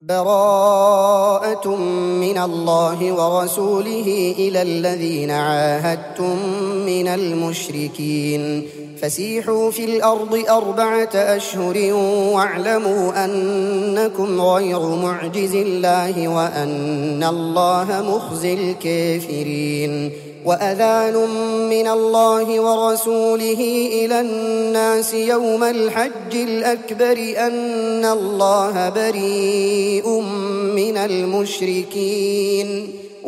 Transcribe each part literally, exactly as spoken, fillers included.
براءة من الله ورسوله إلى الذين عاهدتم من المشركين فسيحوا في الأرض أربعة أشهر واعلموا أنكم غير معجز الله وأن الله مخزي الكافرين وأذان من الله ورسوله إلى الناس يوم الحج الأكبر أن الله بريء من المشركين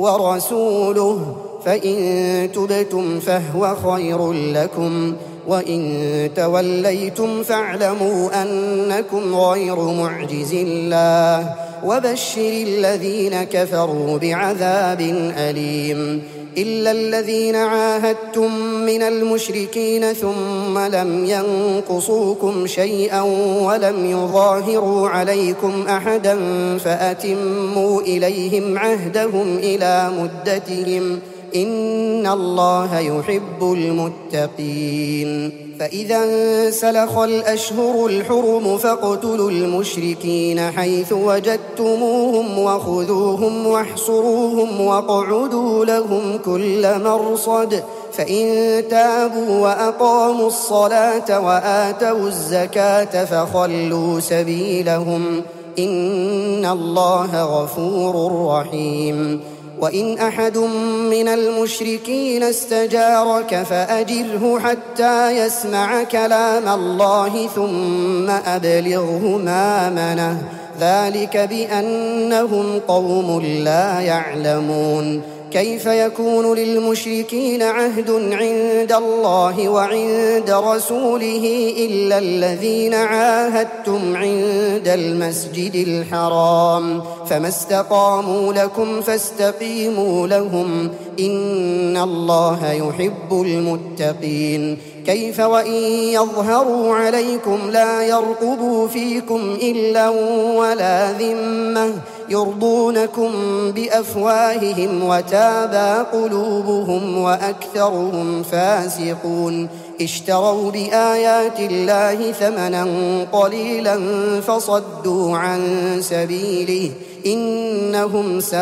ورسوله فإن تبتم فهو خير لكم وإن توليتم فاعلموا أنكم غير معجز الله وبشر الذين كفروا بعذاب أليم إلا الذين عاهدتم من المشركين ثم لم ينقصوكم شيئا ولم يظاهروا عليكم أحدا فأتموا إليهم عهدهم إلى مدتهم إن الله يحب المتقين فإذا انسلخ الأشهر الحرم فاقتلوا المشركين حيث وجدتموهم وخذوهم واحصروهم واقعدوا لهم كل مرصد فإن تابوا وأقاموا الصلاة وآتوا الزكاة فخلوا سبيلهم إن الله غفور رحيم وإن أحد من المشركين استجارك فأجره حتى يسمع كلام الله ثم أبلغه مأمنه ذلك بأنهم قوم لا يعلمون كيف يكون للمشركين عهد عند الله وعند رسوله إلا الذين عاهدتم عند المسجد الحرام فما استقاموا لكم فاستقيموا لهم إن الله يحب المتقين كيف وإن يظهروا عليكم لا يرقبوا فيكم إلا ولا ذمة يرضونكم بأفواههم وتابى قلوبهم وأكثرهم فاسقون اشتروا بآيات الله ثمنا قليلا فصدوا عن سبيله إنهم ساء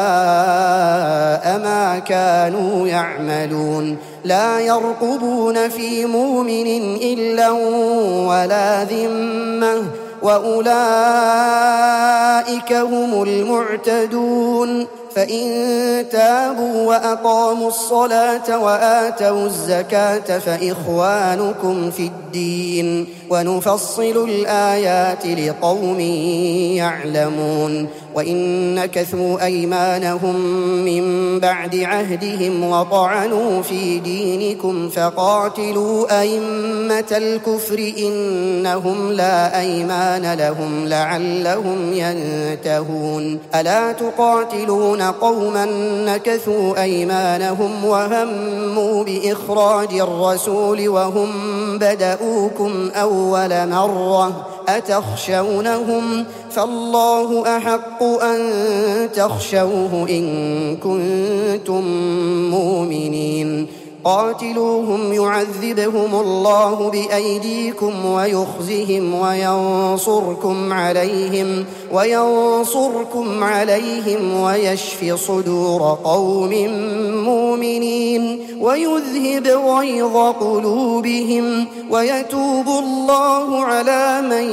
ما كانوا يعملون لا يرقبون في مؤمن إلا ولا ذمة وأولئك هم المعتدون فإن تابوا وأقاموا الصلاة وآتوا الزكاة فإخوانكم في الدين ونفصل الآيات لقوم يعلمون وإن نكثوا أيمانهم من بعد عهدهم وطعنوا في دينكم فقاتلوا أئمة الكفر إنهم لا أيمان لهم لعلهم ينتهون ألا تقاتلون قوما نكثوا أيمانهم وهموا بإخراج الرسول وهم بدؤوكم أول مرة أتخشونهم فالله أحق أن تخشوه إن كنتم مؤمنين قاتلوهم يعذبهم الله بأيديكم ويخزهم وينصركم عليهم وينصركم عليهم ويشف صدور قوم مؤمنين ويذهب غيظ قلوبهم ويتوب الله على من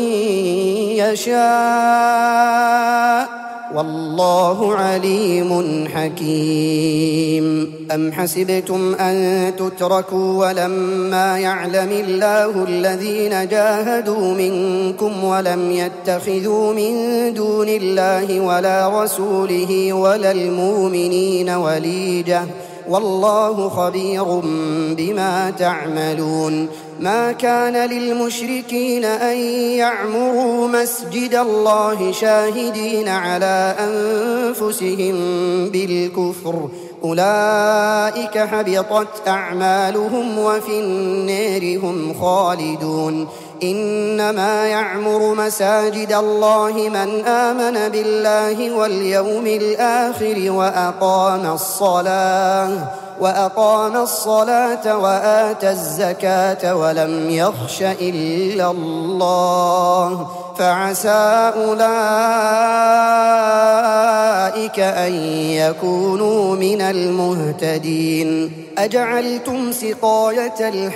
يشاء والله عليم حكيم أم حسبتم أن تتركوا ولما يعلم الله الذين جاهدوا منكم ولم يتخذوا من دون الله ولا رسوله ولا المؤمنين وليجة والله خبير بما تعملون ما كان للمشركين أن يعمروا مسجد الله شاهدين على أنفسهم بالكفر أولئك حبطت أعمالهم وفي النار هم خالدون إنما يعمر مساجد الله من آمن بالله واليوم الآخر وأقام الصلاة وأقام الصلاة وآتى الزكاة ولم يخش إلا الله فعسى أولئك أن يكونوا من المهتدين. أجعلتم سقاية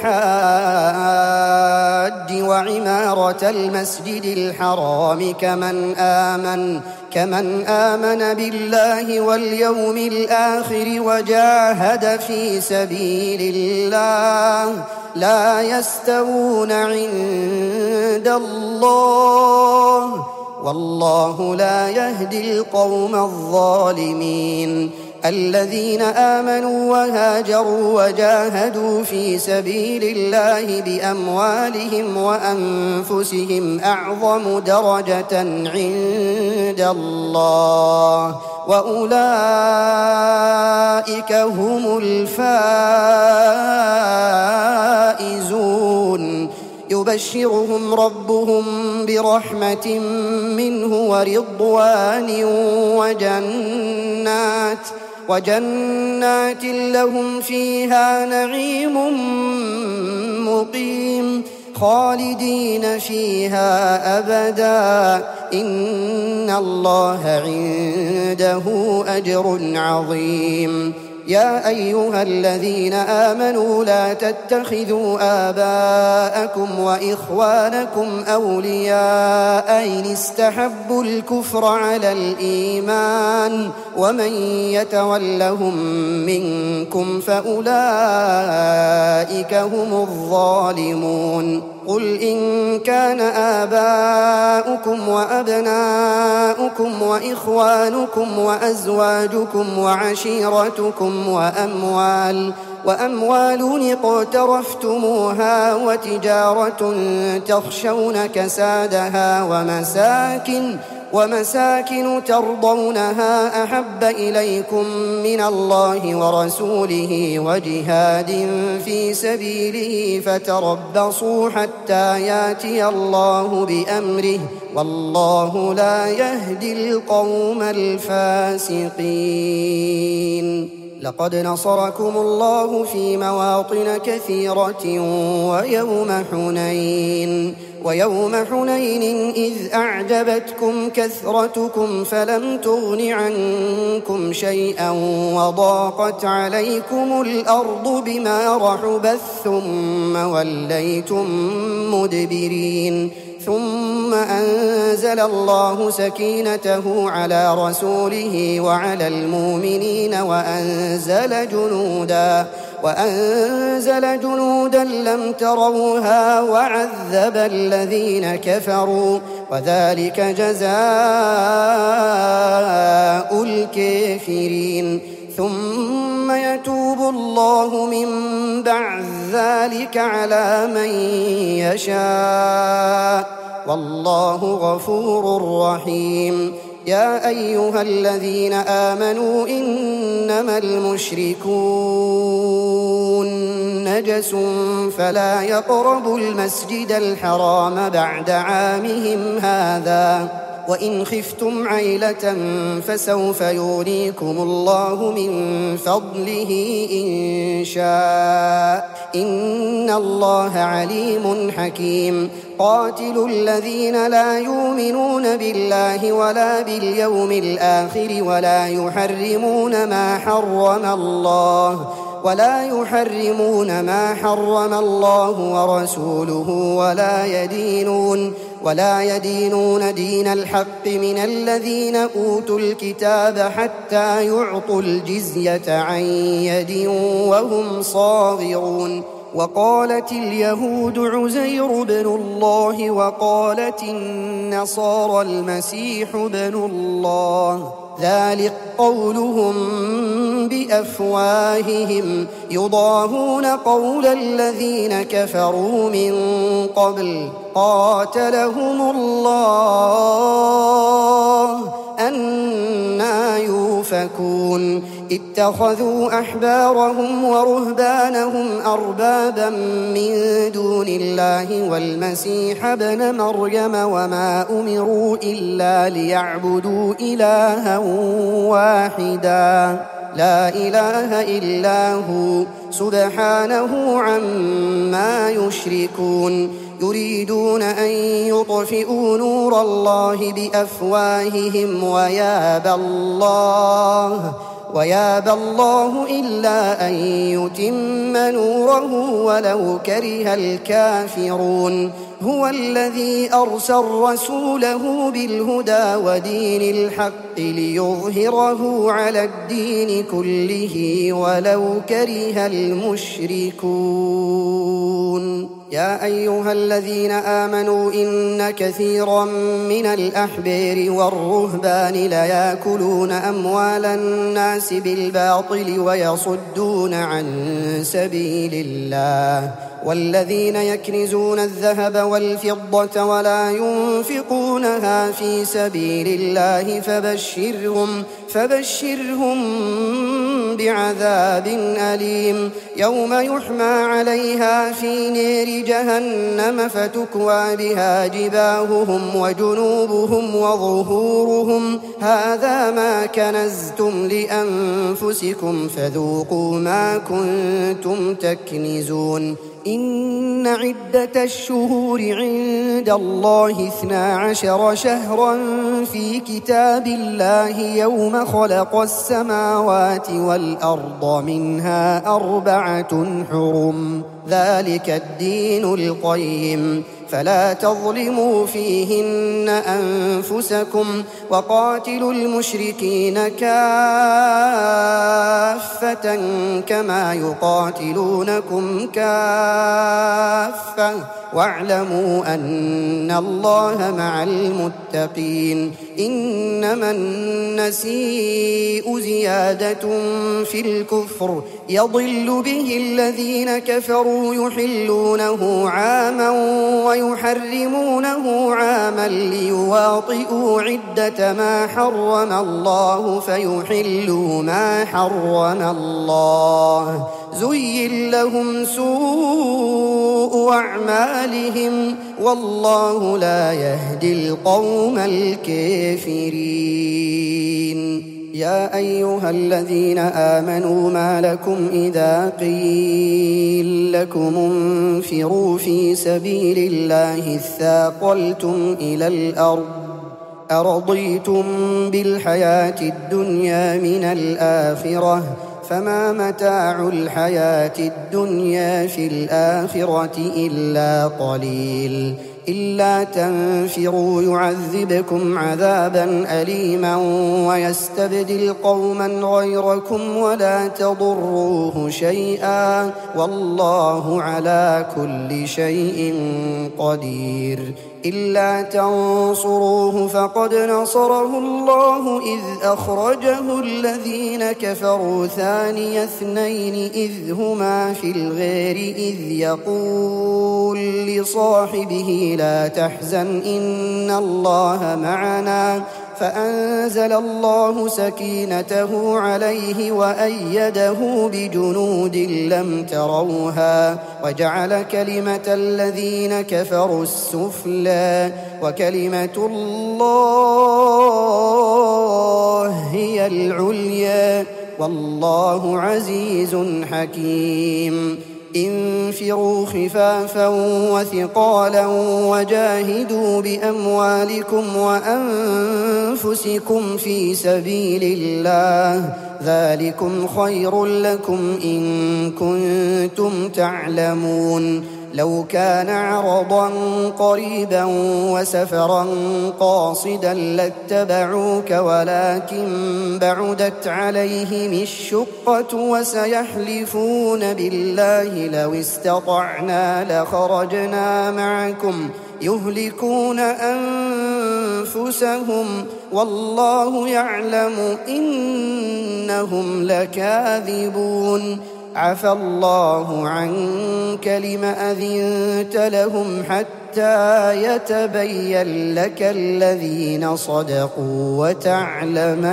الحاج وعمارة المسجد الحرام كمن آمن كمن آمن بالله واليوم الآخر وجاهد في سبيل الله لا يستوون عند الله والله لا يهدي القوم الظالمين. الذين آمنوا وهاجروا وجاهدوا في سبيل الله بأموالهم وأنفسهم أعظم درجة عند الله وأولئك هم الفائزون. يبشرهم ربهم برحمة منه ورضوان وجنات وجنات لهم فيها نعيم مقيم خالدين فيها أبدا إن الله عنده أجر عظيم. يا أيها الذين آمنوا لا تتخذوا آباءكم وإخوانكم أولياء إن استحبوا الكفر على الإيمان ومن يتولهم منكم فأولئك هم الظالمون. قل إن كان آباؤكم وأبناؤكم وإخوانكم وأزواجكم وعشيرتكم وأموال وأموال اقترفتموها وتجارة تخشون كسادها ومساكن ومساكن ترضونها أحب إليكم من الله ورسوله وجهاد في سبيله فتربصوا حتى ياتي الله بأمره والله لا يهدي القوم الفاسقين. لقد نصركم الله في مواطن كثيرة ويوم حنين ويوم حنين إذ أعجبتكم كثرتكم فلم تغن عنكم شيئا وضاقت عليكم الأرض بما رحبت ثم وليتم مدبرين. ثم أنزل الله سكينته على رسوله وعلى المؤمنين وأنزل جنودا وأنزل جنودا لم تروها وعذب الذين كفروا وذلك جزاء الكافرين. ثم يتوب الله من بعد ذلك على من يشاء والله غفور رحيم. يا أيها الذين آمنوا إنما المشركون نجس فلا يقربوا المسجد الحرام بعد عامهم هذا وإن خفتم عيلة فسوف يريكم الله من فضله إن شاء إن الله عليم حكيم. قاتلوا الذين لا يؤمنون بالله ولا باليوم الآخر ولا يحرمون ما حرم الله ولا يحرمون ما حرم الله ورسوله ولا يدينون ولا يدينون دين الحق من الذين أوتوا الكتاب حتى يعطوا الجزية عن يد وهم صاغرون. وقالت اليهود عزير بن الله وقالت النصارى المسيح بن الله ذلك قولهم بأفواههم يضاهون قول الذين كفروا من قبل قاتلهم الله أنى يؤفكون. اتخذوا أحبارهم ورهبانهم أربابا من دون الله والمسيح ابن مريم وما أمروا إلا ليعبدوا إلها واحدا لا إله إلا هو سبحانه عما يشركون. يريدون أن يطفئوا نور الله بأفواههم ويابى الله ويابى الله إلا أن يتم نوره ولو كره الكافرون هو الذي أرسل رسوله بالهدى ودين الحق ليظهره على الدين كله ولو كره المشركون يا أيها الذين آمنوا إن كثيرا من الأحبار والرهبان ليأكلون أموال الناس بالباطل ويصدون عن سبيل الله والذين يكنزون الذهب والفضة ولا ينفقونها في سبيل الله فبشرهم فبشرهم بعذاب أليم يوم يحمى عليها في نار جهنم فتكوى بها جباههم وجنوبهم وظهورهم هذا ما كنزتم لأنفسكم فذوقوا ما كنتم تكنزون إن عدة الشهور عند الله اثنا عشر شهرا في كتاب الله يوم خلق السماوات والأرض منها أربعة حرم ذلك الدين القيم فلا تظلموا فيهن أنفسكم وقاتلوا المشركين كافة كما يقاتلونكم كافة واعلموا أن الله مع المتقين إنما النسيء زيادة في الكفر يضل به الذين كفروا يحلونه عاما ويحرمونه عاما ليواطئوا عدة ما حرم الله فيحلوا ما حرم الله زين لهم سوء أعمالهم والله لا يهدي القوم الكافرين يا أيها الذين آمنوا ما لكم إذا قيل لكم انفروا في سبيل الله اثاقلتم إلى الأرض أرضيتم بالحياة الدنيا من الآخرة فما متاع الحياة الدنيا في الآخرة إلا قليل إلا تنفروا يعذبكم عذابا أليما ويستبدل قوما غيركم ولا تضروه شيئا والله على كل شيء قدير إلا تنصروه فقد نصره الله إذ أخرجه الذين كفروا ثاني اثنين إذ هما في الغار إذ يقول لصاحبه لا تحزن إن الله معنا فأنزل الله سكينته عليه وأيده بجنود لم تروها وجعل كلمة الذين كفروا السفلى وكلمة الله هي العليا والله عزيز حكيم انفروا خفافا وثقالا وجاهدوا بأموالكم وأنفسكم في سبيل الله ذلكم خير لكم إن كنتم تعلمون لو كان عرضا قريبا وسفرا قاصدا لاتبعوك ولكن بعدت عليهم الشقة وسيحلفون بالله لو استطعنا لخرجنا معكم يهلكون أنفسهم والله يعلم إنهم لكاذبون عفى الله عنك لم أذنت لهم حتى يتبين لك الذين صدقوا وتعلم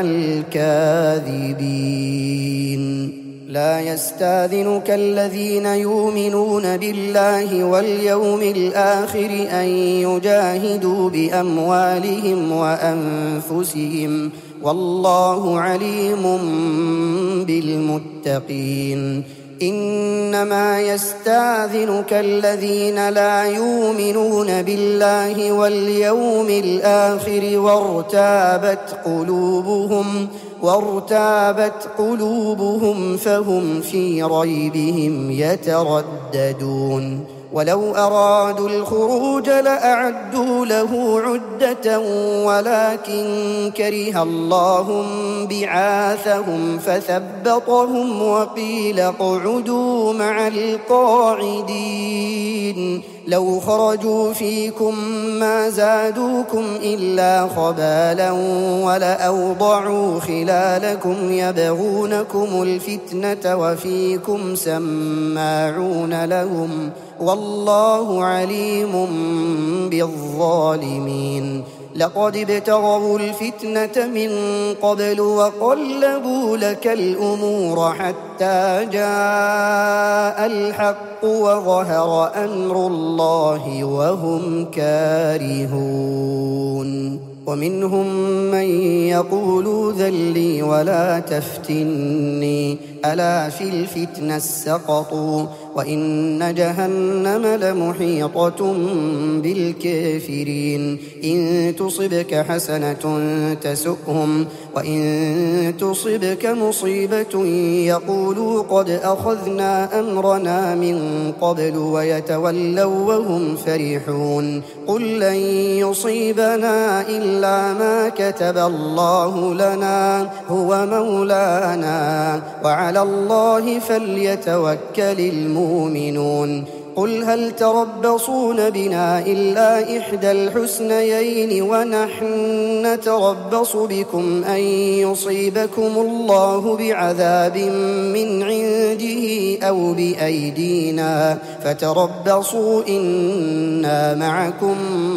الكاذبين لا يستاذنك الذين يؤمنون بالله واليوم الآخر أن يجاهدوا بأموالهم وأنفسهم والله عليم بالمتقين إنما يستأذنك الذين لا يؤمنون بالله واليوم الآخر وارتابت قلوبهم وارتابت قلوبهم فهم في ريبهم يترددون ولو أرادوا الخروج لأعدوا له عدة ولكن كره الله بعاثهم فثبطهم وقيل اقعدوا مع القاعدين لو خرجوا فيكم ما زادوكم إلا خبالا ولأوضعوا خلالكم يبغونكم الفتنة وفيكم سماعون لهم والله عليم بالظالمين لقد ابتغوا الفتنة من قبل وقلبوا لك الأمور حتى جاء الحق وظهر أمر الله وهم كارهون ومنهم من يقول ذل لي ولا تفتني ألا في الفتنة سقطوا وإن جهنم لمحيطة بالكافرين إن تصبك حسنة تسؤهم وإن تصبك مصيبة يقولوا قد أخذنا أمرنا من قبل ويتولوا وهم فرحون قل لن يصيبنا إلا ما كتب الله لنا هو مولانا وعلى الله فليتوكل المؤمنون قل هل تربصون بنا إلا إحدى الحسنيين ونحن نتربص بكم أن يصيبكم الله بعذاب من عنده أو بأيدينا فتربصوا إنا معكم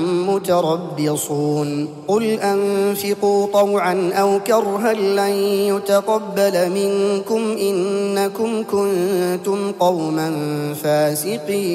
متربصون قل أنفقوا طوعا أو كرها لن يتقبل منكم إنكم كنتم قوما فاسقين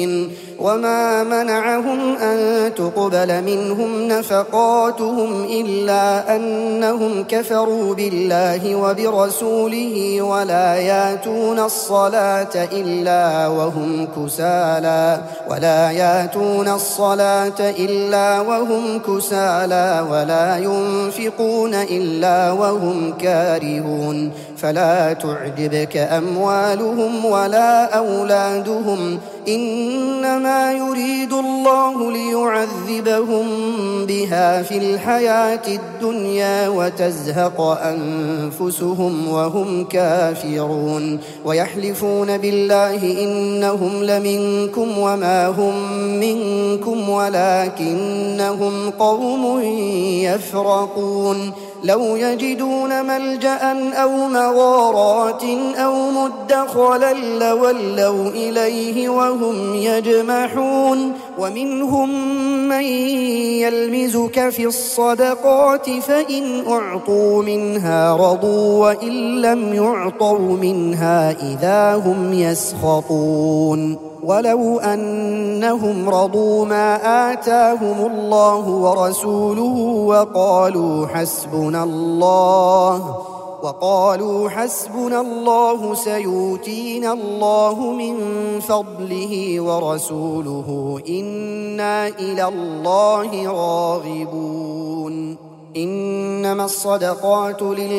وما منعهم أن تقبل منهم نفقاتهم إلا أنهم كفروا بالله وبرسوله ولا ياتون الصلاة إلا وهم كسالى ولا ياتون الصلاة إلا وهم كسالى ولا ينفقون إلا وهم كارهون فلا تعجبك أموالهم ولا أولادهم إنما يريد الله ليعذبهم بها في الحياة الدنيا وتزهق أنفسهم وهم كافرون ويحلفون بالله إنهم لمنكم وما هم منكم ولكنهم قوم يفرقون لو يجدون ملجأ أو مغارات أو مدخلا لولوا إليه وهم يجمحون ومنهم من يلمزك في الصدقات فإن أعطوا منها رضوا وإن لم يعطوا منها إذا هم يسخطون ولو أنهم رضوا ما آتاهم الله ورسوله وقالوا حسبنا الله وقالوا حسبنا الله سيؤتينا الله من فضله ورسوله إنا إلى الله راغبون إنما الصدقات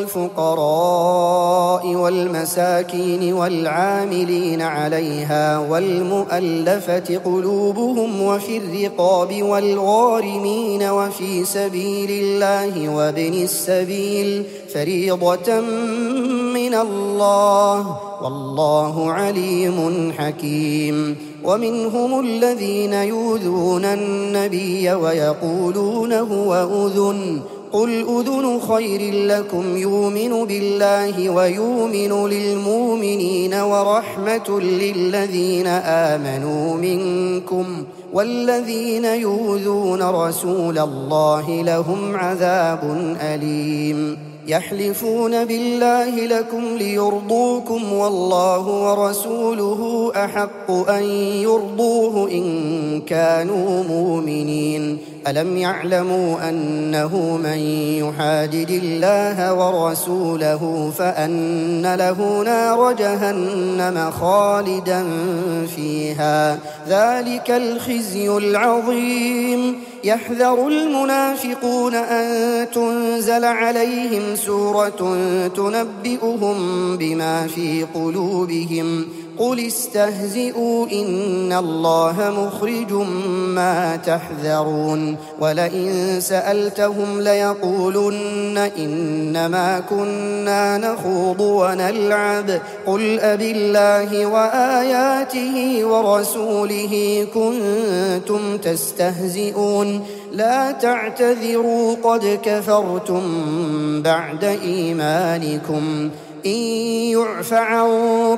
للفقراء والمساكين والعاملين عليها والمؤلفة قلوبهم وفي الرقاب والغارمين وفي سبيل الله وابن السبيل فريضة من الله والله عليم حكيم ومنهم الذين يؤذون النبي ويقولون هو أذن قل أذن خير لكم يؤمن بالله ويؤمن للمؤمنين ورحمة للذين آمنوا منكم والذين يؤذون رسول الله لهم عذاب أليم يحلفون بالله لكم ليرضوكم والله ورسوله أحق أن يرضوه إن كانوا مؤمنين ألم يعلموا أنه من يحادد الله ورسوله فأن له نار جهنم خالدا فيها ذلك الخزي العظيم يحذر المنافقون أن تنزل عليهم سورة تنبئهم بما في قلوبهم قل استهزئوا إن الله مخرج ما تحذرون ولئن سألتهم ليقولن إنما كنا نخوض ونلعب قل أبالله وآياته ورسوله كنتم تستهزئون لا تعتذروا قد كفرتم بعد إيمانكم إن يعف عن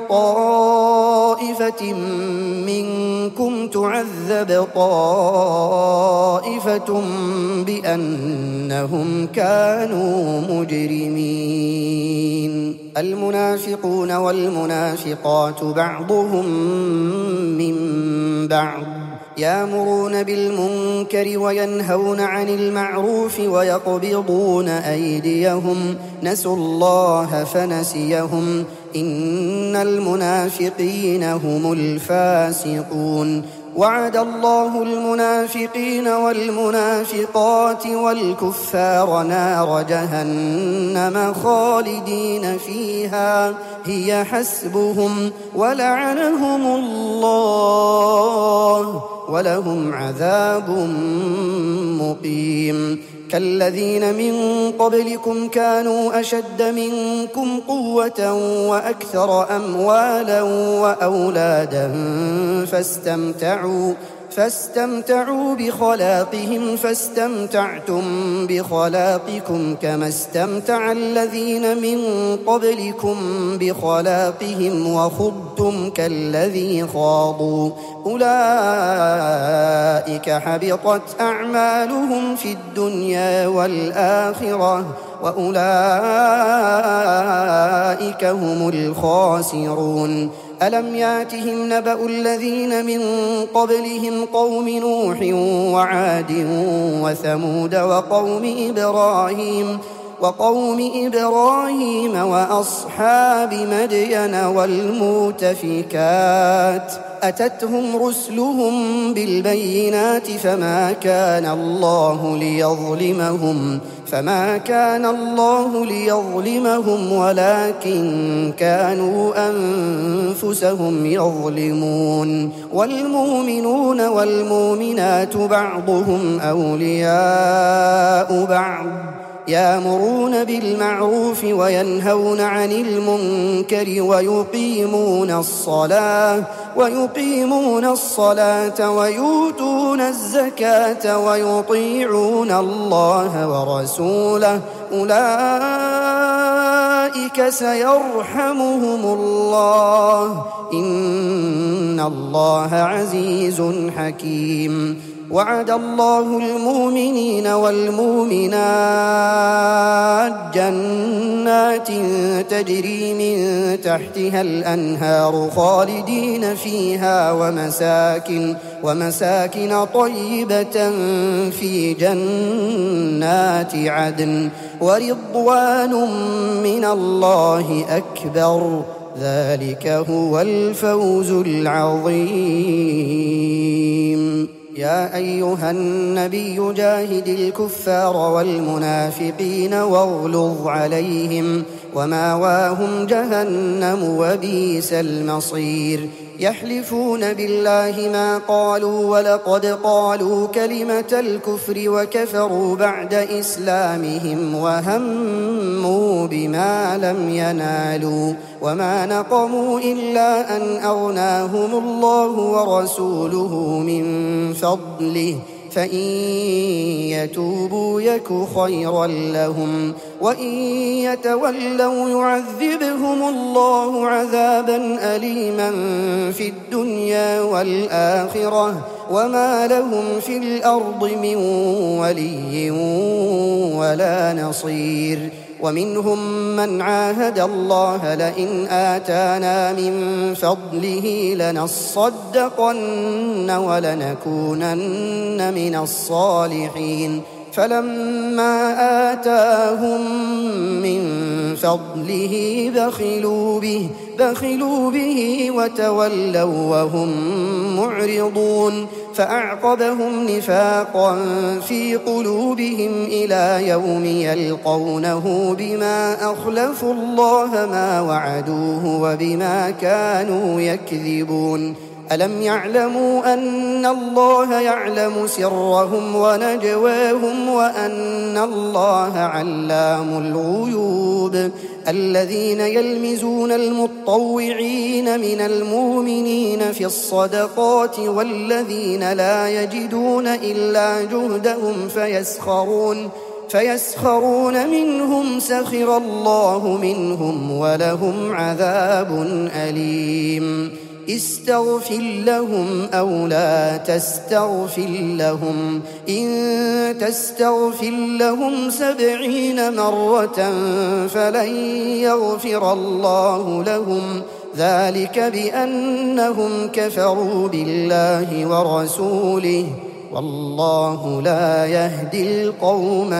طائفة منكم تعذب طائفة بأنهم كانوا مجرمين المنافقون والمنافقات بعضهم من بعض يأمرون بالمنكر وينهون عن المعروف ويقبضون أيديهم نسوا الله فنسيهم إن المنافقين هم الفاسقون وعد الله المنافقين والمنافقات والكفار نار جهنم خالدين فيها هي حسبهم ولعنهم الله ولهم عذاب مقيم كالذين من قبلكم كانوا أشد منكم قوة وأكثر أموالا وأولادا فاستمتعوا فاستمتعوا بخلاقهم فاستمتعتم بخلاقكم كما استمتع الذين من قبلكم بخلاقهم وخضتم كالذي خاضوا أولئك حبطت أعمالهم في الدنيا والآخرة وأولئك هم الخاسرون ألم ياتهم نبأ الذين من قبلهم قوم نوح وعاد وثمود وقوم إبراهيم وقوم إبراهيم وأصحاب مدين والمؤتفكات أتتهم رسلهم بالبينات فما كان الله ليظلمهم فما كان الله ليظلمهم ولكن كانوا أنفسهم يظلمون والمؤمنون والمؤمنات بعضهم أولياء بعض يأمرون بالمعروف وينهون عن المنكر ويقيمون الصلاة ويقيمون الصلاة ويؤتون الزكاة ويطيعون الله ورسوله أولئك سيرحمهم الله إن الله عزيز حكيم وعد الله المؤمنين والمؤمنات جنات تجري من تحتها الأنهار خالدين فيها ومساكن ومساكن طيبة في جنات عدن ورضوان من الله أكبر ذلك هو الفوز العظيم يا أيها النبي جاهد الكفار والمنافقين واغلظ عليهم وماواهم جهنم وبئس المصير يحلفون بالله ما قالوا ولقد قالوا كلمة الكفر وكفروا بعد إسلامهم وهموا بما لم ينالوا وما نقموا إلا أن أغناهم الله ورسوله من فضله فإن يتوبوا يك خيرا لهم وإن يتولوا يعذبهم الله عذابا أليما في الدنيا والآخرة وما لهم في الأرض من ولي ولا نصير. ومنهم من عاهد الله لئن آتانا من فضله لنصدقن ولنكونن من الصالحين فلما آتاهم من فضله بخلوا به, بخلوا به وتولوا وهم معرضون فأعقبهم نفاقا في قلوبهم إلى يوم يلقونه بما أخلفوا الله ما وعدوه وبما كانوا يكذبون. ألم يعلموا أن الله يعلم سرهم ونجواهم وأن الله علام الغيوب. الذين يلمزون المطوعين من المؤمنين في الصدقات والذين لا يجدون إلا جهدهم فيسخرون فيسخرون منهم سخر الله منهم ولهم عذاب أليم. استغفر لهم أو لا تستغفر لهم إن تستغفر لهم سبعين مرة فلن يغفر الله لهم ذلك بأنهم كفروا بالله ورسوله والله لا يهدي القوم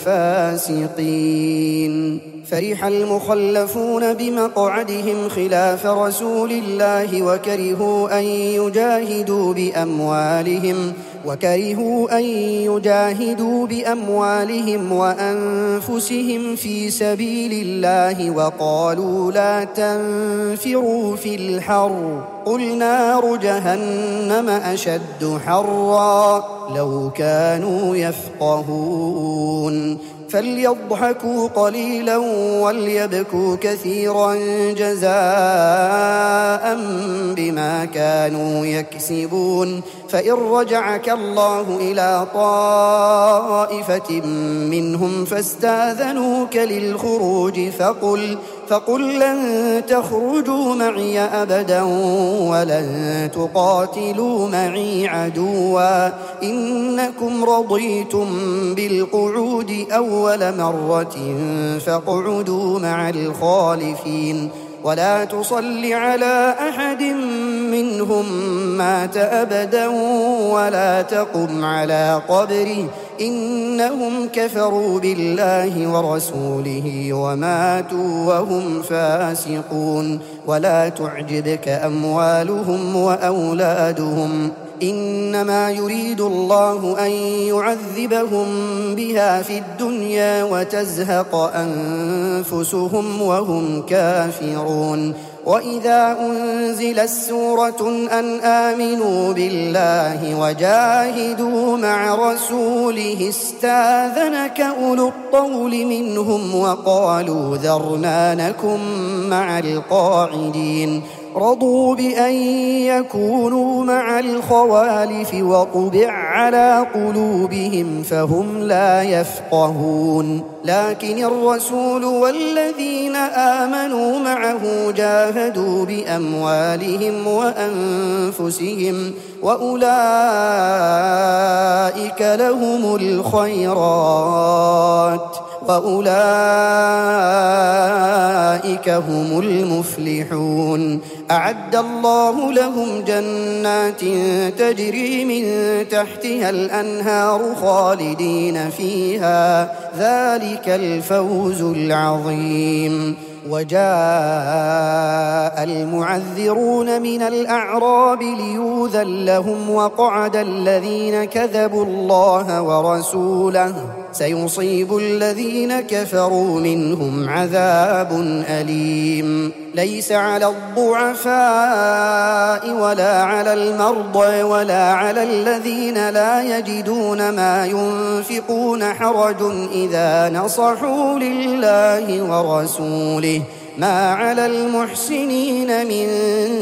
الفاسقين. فرح المخلفون بمقعدهم خلاف رسول الله وكرهوا أن يجاهدوا بأموالهم وكرهوا أن يجاهدوا بأموالهم وأنفسهم في سبيل الله وقالوا لا تنفروا في الحر قل نار جهنم أشد حرا لو كانوا يفقهون. فليضحكوا قليلا وليبكوا كثيرا جزاء بما كانوا يكسبون. فإن رجعك الله إلى طائفة منهم فاستاذنوك للخروج فقل فقل لن تخرجوا معي أبدا ولن تقاتلوا معي عدوا إنكم رضيتم بالقعود أول مرة فاقعدوا مع الخالفين ولا تصل على أحد منهم مات أبدا ولا تقم على قبره إنهم كفروا بالله ورسوله وماتوا وهم فاسقون. ولا تعجبك أموالهم وأولادهم إنما يريد الله أن يعذبهم بها في الدنيا وتزهق أنفسهم وهم كافرون. وإذا أنزلت سورة أن آمنوا بالله وجاهدوا مع رسوله استاذنك أولو الطول منهم وقالوا ذرنا نكن مع القاعدين رضوا بأن يكونوا مع الخوالف وطبع على قلوبهم فهم لا يفقهون. لكن الرسول والذين آمنوا معه جاهدوا بأموالهم وأنفسهم وأولئك لهم الخيرات وأولئك هم المفلحون. أعد الله لهم جنات تجري من تحتها الأنهار خالدين فيها ذلك الفوز العظيم. وجاء المعذرون من الأعراب ليؤذن لهم وقعد الذين كذبوا الله ورسوله سيصيب الذين كفروا منهم عذاب أليم. ليس على الضعفاء ولا على المرضى ولا على الذين لا يجدون ما ينفقون حرج إذا نصحوا لله ورسوله ما على المحسنين من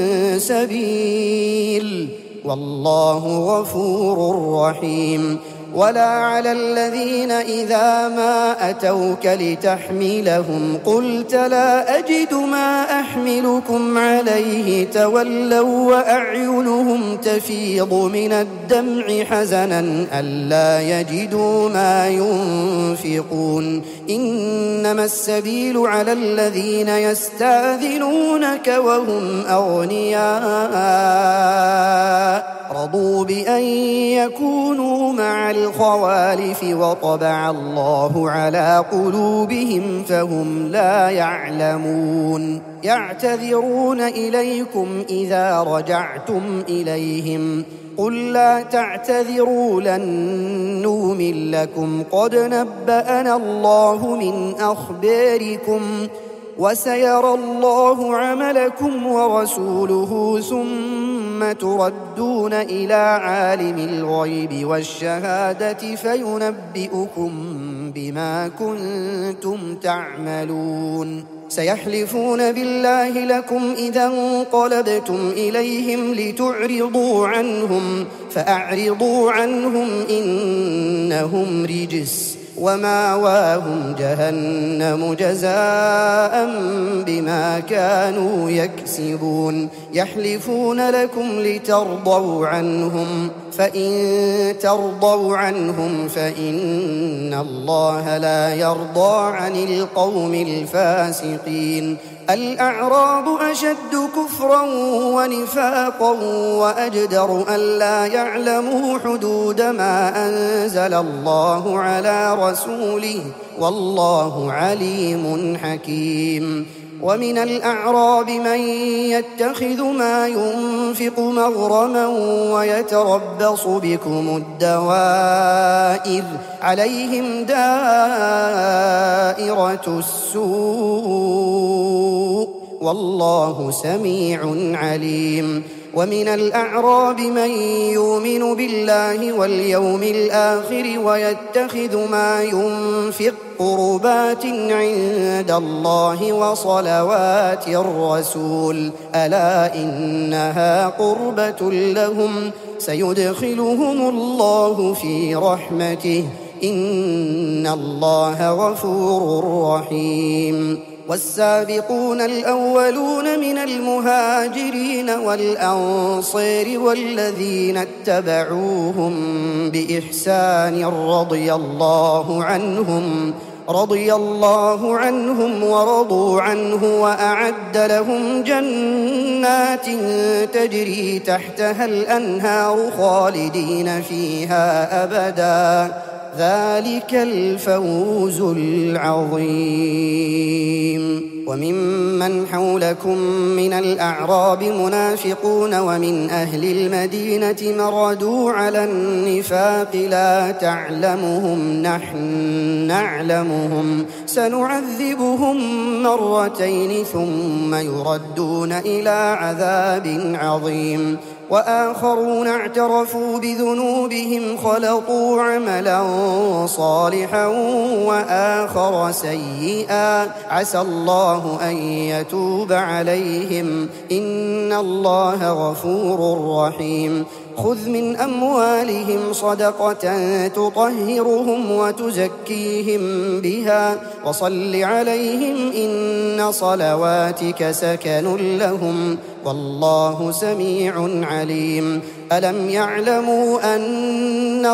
سبيل والله غفور رحيم. ولا على الذين إذا ما أتوك لتحملهم قلت لا أجد ما أحملكم عليه تولوا وأعينهم تفيض من الدمع حزنا ألا يجدوا ما ينفقون إنما السبيل على الذين يستأذنونك وهم أغنياء رضوا بأن يكونوا مع الخوالف وطبع الله على قلوبهم فهم لا يعلمون يعتذرون إليكم إذا رجعتم إليهم قل لا تعتذروا لن نؤمن لكم قد نبأنا الله من أخباركم وسيرى الله عملكم ورسوله ثم تردون إلى عالم الغيب والشهادة فينبئكم بما كنتم تعملون سيحلفون بالله لكم إذا انقلبتم إليهم لتعرضوا عنهم فأعرضوا عنهم إنهم رجس وماواهم جهنم جزاء بما كانوا يكسبون يحلفون لكم لترضوا عنهم فإن ترضوا عنهم فإن الله لا يرضى عن القوم الفاسقين الأعراب أشد كفرا ونفاقا وأجدر ألا يعلموا حدود ما أنزل الله على رسوله والله عليم حكيم ومن الأعراب من يتخذ ما ينفق مغرما ويتربص بكم الدوائر عليهم دائرة السوء والله سميع عليم ومن الأعراب من يؤمن بالله واليوم الآخر ويتخذ ما ينفق قربات عند الله وصلوات الرسول ألا إنها قربة لهم سيدخلهم الله في رحمته إن الله غفور رحيم والسابقون الأولون من المهاجرين والأنصار والذين اتبعوهم بإحسان رضي الله عنهم رضي الله عنهم ورضوا عنه وأعد لهم جنات تجري تحتها الأنهار خالدين فيها أبدا ذلك الفوز العظيم وممن حولكم من الأعراب منافقون ومن أهل المدينة مردوا على النفاق لا تعلمهم نحن نعلمهم سنعذبهم مرتين ثم يردون إلى عذاب عظيم وآخرون اعترفوا بذنوبهم خلطوا عملا صالحا وآخر سيئا عسى الله أن يتوب عليهم إن الله غفور رحيم خذ من أموالهم صدقة تطهرهم وتزكيهم بها وصل عليهم إن صلواتك سكن لهم والله سميع عليم ألم يعلموا أن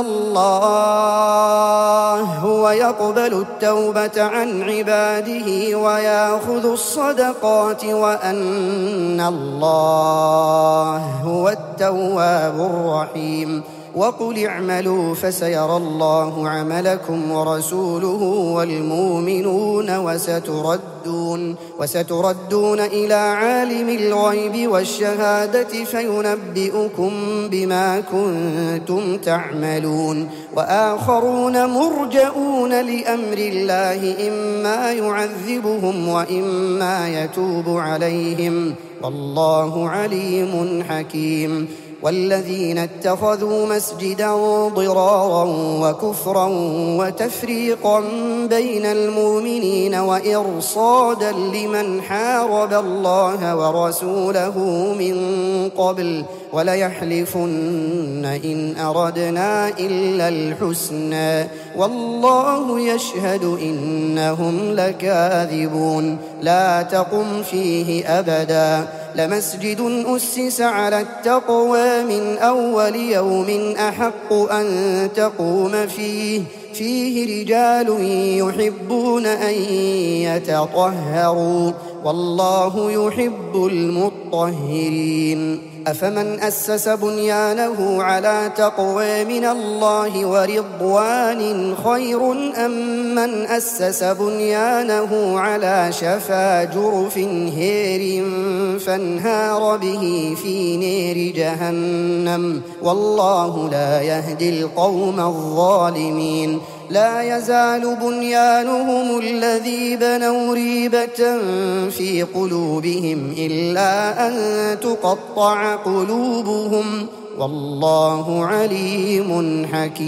الله هو يقبل التوبة عن عباده ويأخذ الصدقات وأن الله هو التواب الرحيم وقل اعملوا فسيرى الله عملكم ورسوله والمؤمنون وستردون, وستردون إلى عالم الغيب والشهادة فينبئكم بما كنتم تعملون وآخرون مرجؤون لأمر الله إما يعذبهم وإما يتوب عليهم والله عليم حكيم والذين اتخذوا مسجدا ضرارا وكفرا وتفريقا بين المؤمنين وإرصادا لمن حارب الله ورسوله من قبل وليحلفن إن أردنا إلا الحسنى والله يشهد إنهم لكاذبون لا تقم فيه أبدا لمسجد أسس على التقوى من أول يوم أحق أن تقوم فيه فيه رجال يحبون أن يتطهروا والله يحب المطهرين أفمن أسس بنيانه على تقوى من الله ورضوان خير أم من أسس بنيانه على شفا جرف هير فانهار به في نير جهنم والله لا يهدي القوم الظالمين لا يزال بنيانهم الذي بنوا ريبة في قلوبهم إلا أن تقطع قلوبهم والله عليم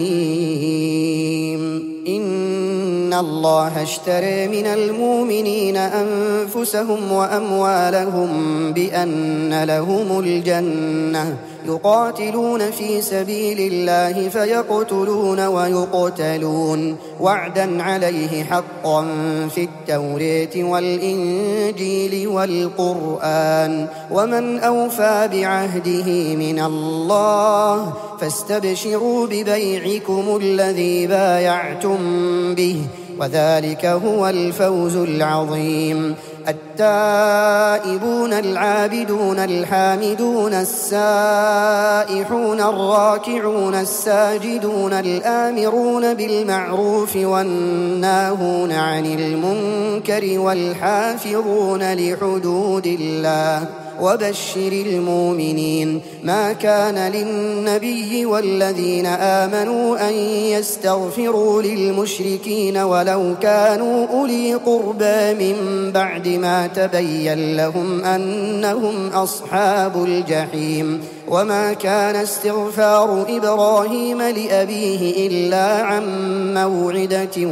حكيم إن الله اشترى من المؤمنين أنفسهم وأموالهم بأن لهم الجنة يقاتلون في سبيل الله فيقتلون ويقتلون وعدا عليه حقا في التوراة والإنجيل والقرآن ومن أوفى بعهده من الله فاستبشروا ببيعكم الذي بايعتم به وذلك هو الفوز العظيم التائبون العابدون الحامدون السائحون الراكعون الساجدون الآمرون بالمعروف والناهون عن المنكر والحافظون لحدود الله وبشر المؤمنين ما كان للنبي والذين آمنوا أن يستغفروا للمشركين ولو كانوا أولي قربى من بعد ما تبين لهم أنهم أصحاب الجحيم وما كان استغفار إبراهيم لأبيه إلا عن موعدة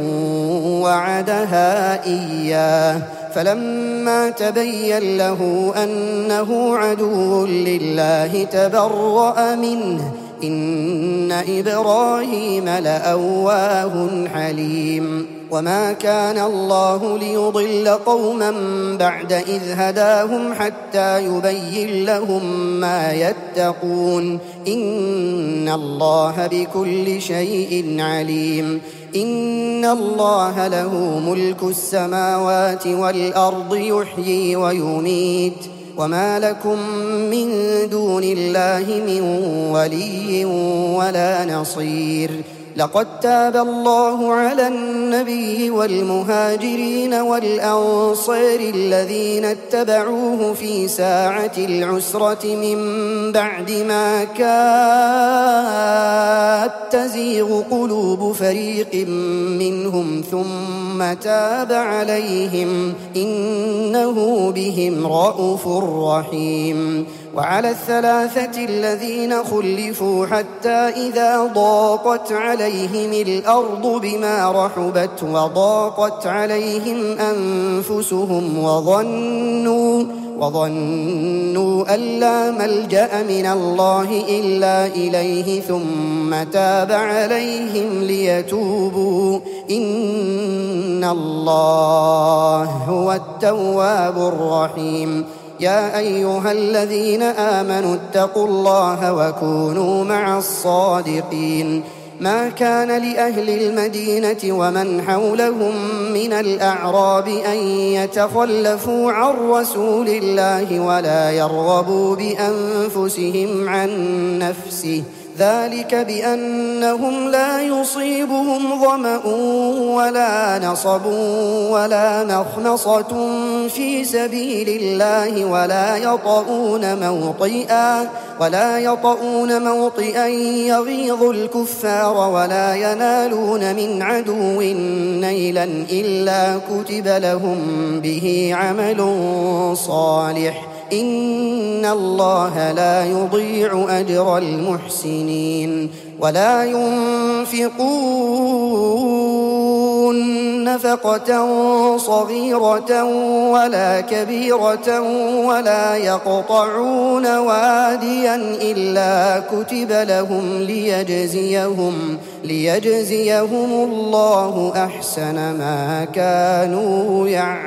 وعدها إياه فلما تبين له أنه عدو لله تبرأ منه إن إبراهيم لأواه حليم وما كان الله ليضل قوما بعد إذ هداهم حتى يبين لهم ما يتقون إن الله بكل شيء عليم إن الله له ملك السماوات والأرض يحيي ويميت وما لكم من دون الله من ولي ولا نصير لقد تاب الله على النبي والمهاجرين والأنصار الذين اتبعوه في ساعة العسرة من بعد ما كاد تزيغ قلوب فريق منهم ثم تاب عليهم إنه بهم رءوف رحيم وعلى الثلاثة الذين خلفوا حتى إذا ضاقت عليهم الأرض بما رحبت وضاقت عليهم أنفسهم وظنوا وظنوا أن لا ملجأ من الله إلا إليه ثم تاب عليهم ليتوبوا إن الله هو التواب الرحيم يا أيها الذين آمنوا اتقوا الله وكونوا مع الصادقين ما كان لأهل المدينة ومن حولهم من الأعراب أن يتخلفوا عن رسول الله ولا يرغبوا بأنفسهم عن نفسه ذلك بأنهم لا يصيبهم ظمأ ولا نصب ولا مخمصة في سبيل الله ولا يطؤون موطئا ولا يطؤون موطئا يغيظ الكفار ولا ينالون من عدو نيلا إلا كتب لهم به عمل صالح إن الله لا يضيع أجر المحسنين ولا ينفقون نفقة صغيرة ولا كبيرة ولا يقطعون واديا إلا كتب لهم ليجزيهم, ليجزيهم الله أحسن ما كانوا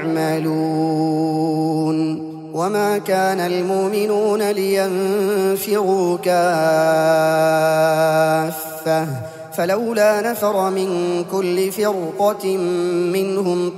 يعملون وما كان المؤمنون لينفروا كافة فلولا نفر من كل فرقة منهم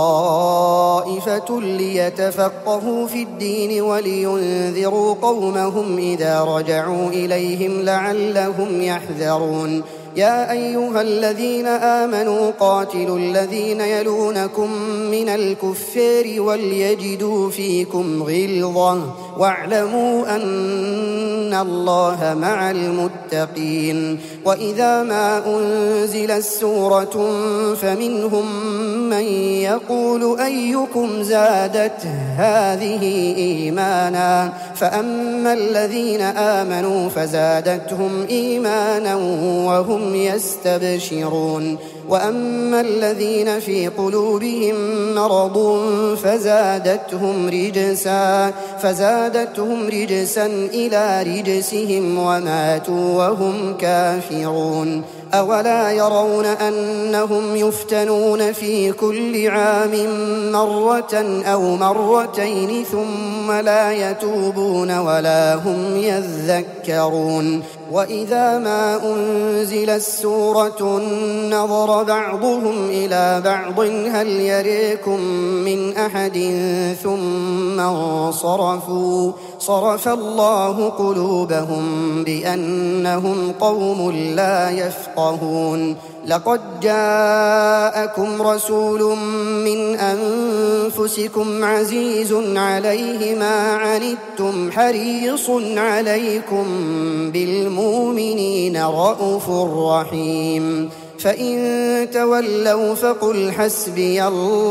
طائفة ليتفقهوا في الدين ولينذروا قومهم إذا رجعوا إليهم لعلهم يحذرون يا أيها الذين آمنوا قاتلوا الذين يلونكم من الكفار وليجدوا فيكم غلظة واعلموا أن الله مع المتقين وإذا ما أنزلت سورة فمنهم من يقول أيكم زادت هذه إيمانا فأما الذين آمنوا فزادتهم إيمانا وهم يستبشرون وأما الذين في قلوبهم مرض فزادتهم رجسا فزادتهم رجسا إلى رجسهم وماتوا وهم كافرون أولا يرون أنهم يفتنون في كل عام مرة أو مرتين ثم لا يتوبون ولا هم يذكرون وإذا ما أنزلت سورة نظر بعضهم إلى بعض هل يريكم من أحد ثم انصرفوا صرف الله قلوبهم بأنهم قوم لا يفقهون لقد جاءكم رسول من أنفسكم عزيز عليه ما عنتم حريص عليكم بالمؤمنين رءوف رحيم فإن تولوا فقل حسبي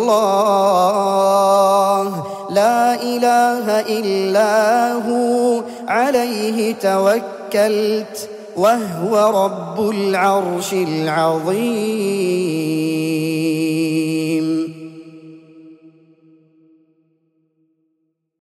الله لا إله إلا هو عليه توكلت وهو رب العرش العظيم.